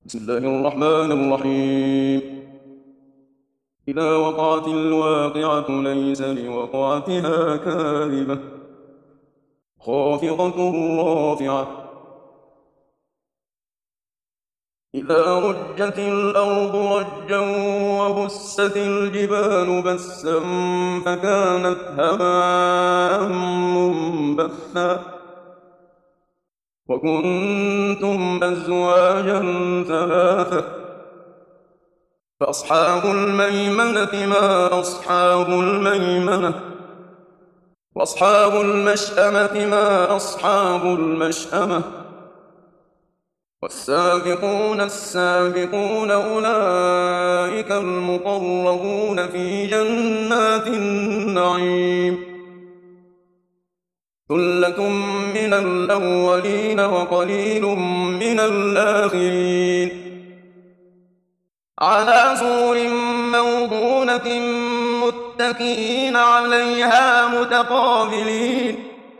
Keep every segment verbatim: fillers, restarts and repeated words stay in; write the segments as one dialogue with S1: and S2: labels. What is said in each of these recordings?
S1: بسم الله الرحمن الرحيم. إذا وقعت الواقعة ليس لوقعتها كاذبة خافضة رافعة. إذا رجت الأرض رجا وبست الجبال بسا فكانت هباء منبثا وكنتم أزواجا ثلاثة فأصحاب الميمنة ما أصحاب الميمنة وأصحاب المشأمة ما أصحاب المشأمة والسابقون السابقون أولئك المقربون في جنات النعيم. ثلة من الأولين وقليل من الآخرين. على سرر موضونة متكئين عليها متقابلين.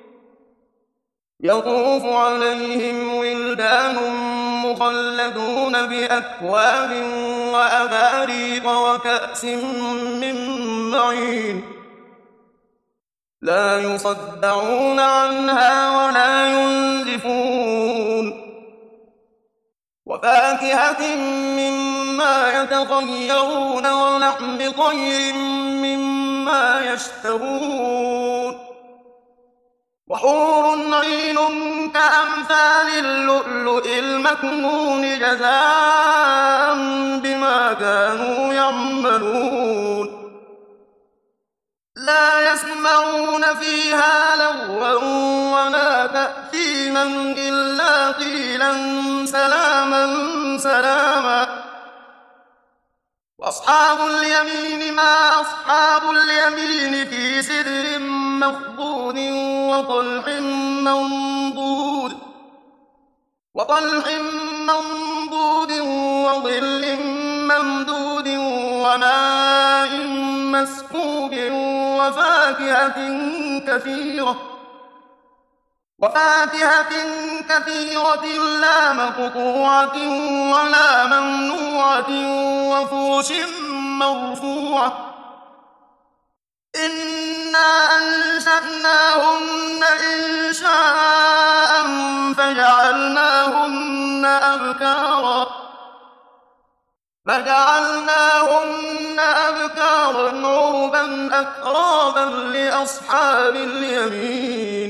S1: يطوف عليهم ولدان مخلدون بأكواب وأباريق وكأس من معين. لا يصدعون عنها ولا ينزفون. وفاكهة مما يتخيرون ولحم طير مما يشتهون. وحور عين كأمثال اللؤلؤ المكنون جزاء بما كانوا يعملون. لا يسمعون فيها لغوا ولا تأثيما إلا قيلا سلاما سلاما. وأصحاب اليمين ما أصحاب اليمين في سدر مخضود وطلح منضود وطلح منضود وظل ممدود وماء مسكوب وفاكهة كثيرة وفاكهة كثيرة لا مقطوعة ولا ممنوعة وفرش مرفوعة. إنا أنشأناهن إنشاء فجعلناهن أبكارا فجعلناهن أبكارا عربا أترابا لأصحاب اليمين.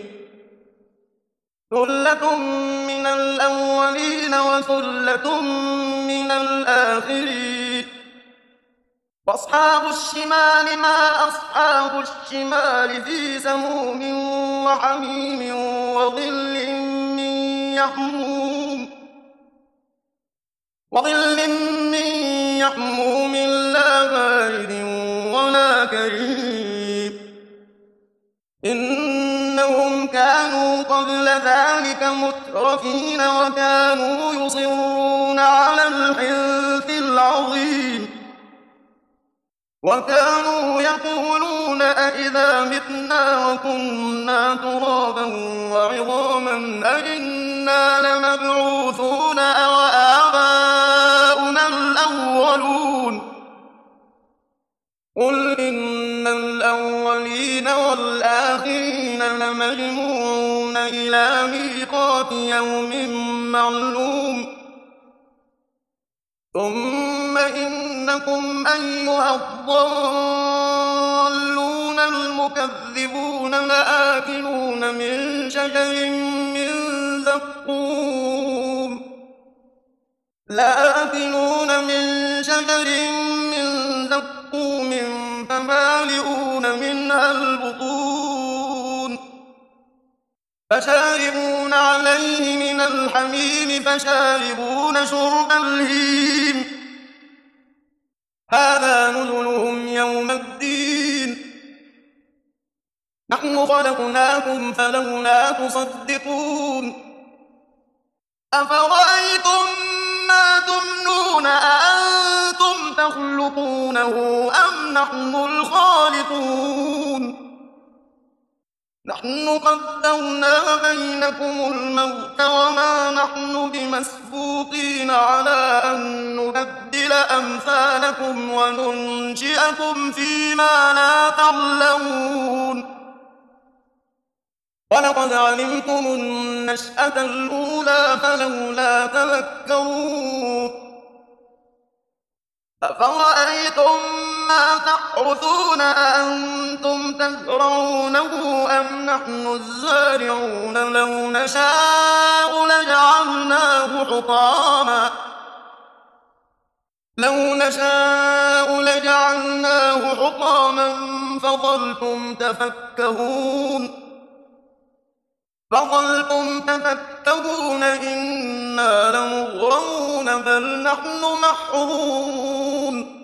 S1: ثلة من الأولين وثلة من الآخرين. وأصحاب الشمال ما أصحاب الشمال في سموم وحميم وظل من يحموم وظل من يحموم لا بارد ولا كريم. إنهم كانوا قبل ذلك مترفين وكانوا يصرون على الحنث العظيم. وكانوا يقولون أئذا متنا وكنا ترابا وعظاما أئنا لمبعوثون أو آباؤنا الأولون. قل إن الأولين والآخرين لمجموعون إلى ميقات يوم معلوم. ثم إنكم أيها الضالون المكذبون لآكلون من شجر من زقوم لآكلون من شجر من زقوم فمالئون منها البطون فشاربون عليه من الحميم فشاربون شرب الهيم. هذا نزلهم يوم الدين. نحن خلقناكم فلولا تصدقون. أفرأيتم ما تمنون أأنتم تخلقونه أم نحن الخالقون. نحن قدرنا بينكم الموت وما نحن بمسبوقين على أن نبدل أمثالكم وننشئكم فيما لا تعلمون ولقد علمتم النشأة الأولى فلولا تذكرون أفرأيتم ما تحرثون أأنتم تزرعونه أم نحن الزارعون لو نشاء لجعلناه حطاما لو نشاء لجعلناه حطاما فظلتم تفكهون فظلتم تفكهون إنا لمغرمون بل نحن محرومون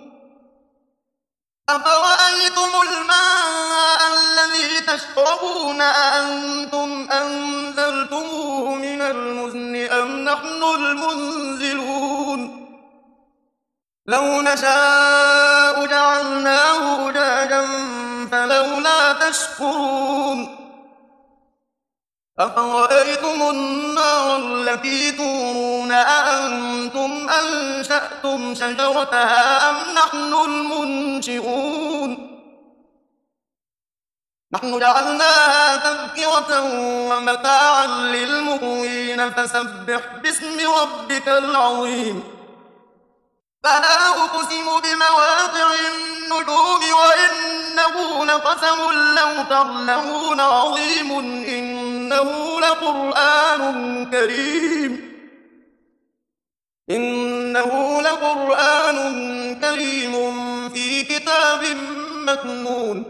S1: أفرأيتم الماء الذي تشربون أأنتم أنزلتموه من المزن أم نحن المنزلون لو نشاء جعلناه أجاجا فلولا تشكرون أفرأيتم النار التي تورون أأنتم أنشأتم شجرتها أم نحن المنشئون نحن جعلناها تذكرة ومتاعا للمقوين فسبح باسم ربك العظيم فلا أقسم بمواقع النجوم وإنه لقسم لو تعلمون عظيم إنه لقرآن كريم إنه لقرآن كريم في كتاب مكنون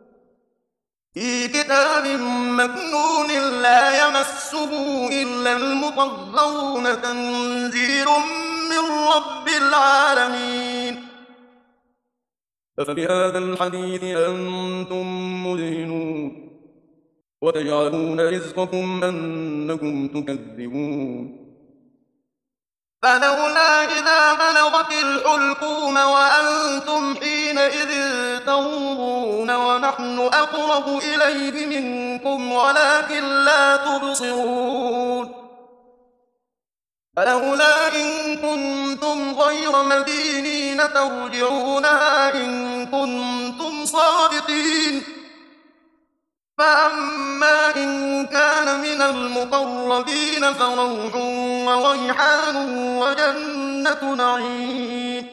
S1: في كتاب مكنون لا يمسه إلا المطهرون تنزيل من رب العالمين أفبهذا الحديث أنتم مدهنون وتجعلون رزقكم أنكم تكذبون فلولا إذا بلغت الحلقوم وأنتم حينئذ تنظرون ونحن أقرب إليه منكم ولكن لا تبصرون فلولا إن كنتم غير مدينين ترجعونها إن كنتم صادقين فأما إن كان من المقربين فروح وريحان وجنة نعيم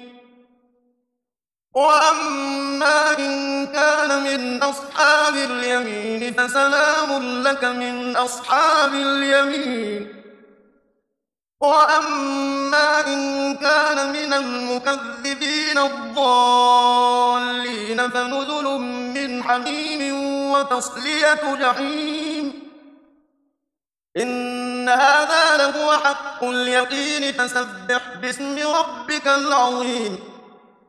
S1: وأما إن كان من أصحاب اليمين فسلام لك من أصحاب اليمين وأما إن كان من المكذبين الضالين فنزل من حميم وتصلية جحيم إن هذا لهو حق اليقين فسبح باسم ربك العظيم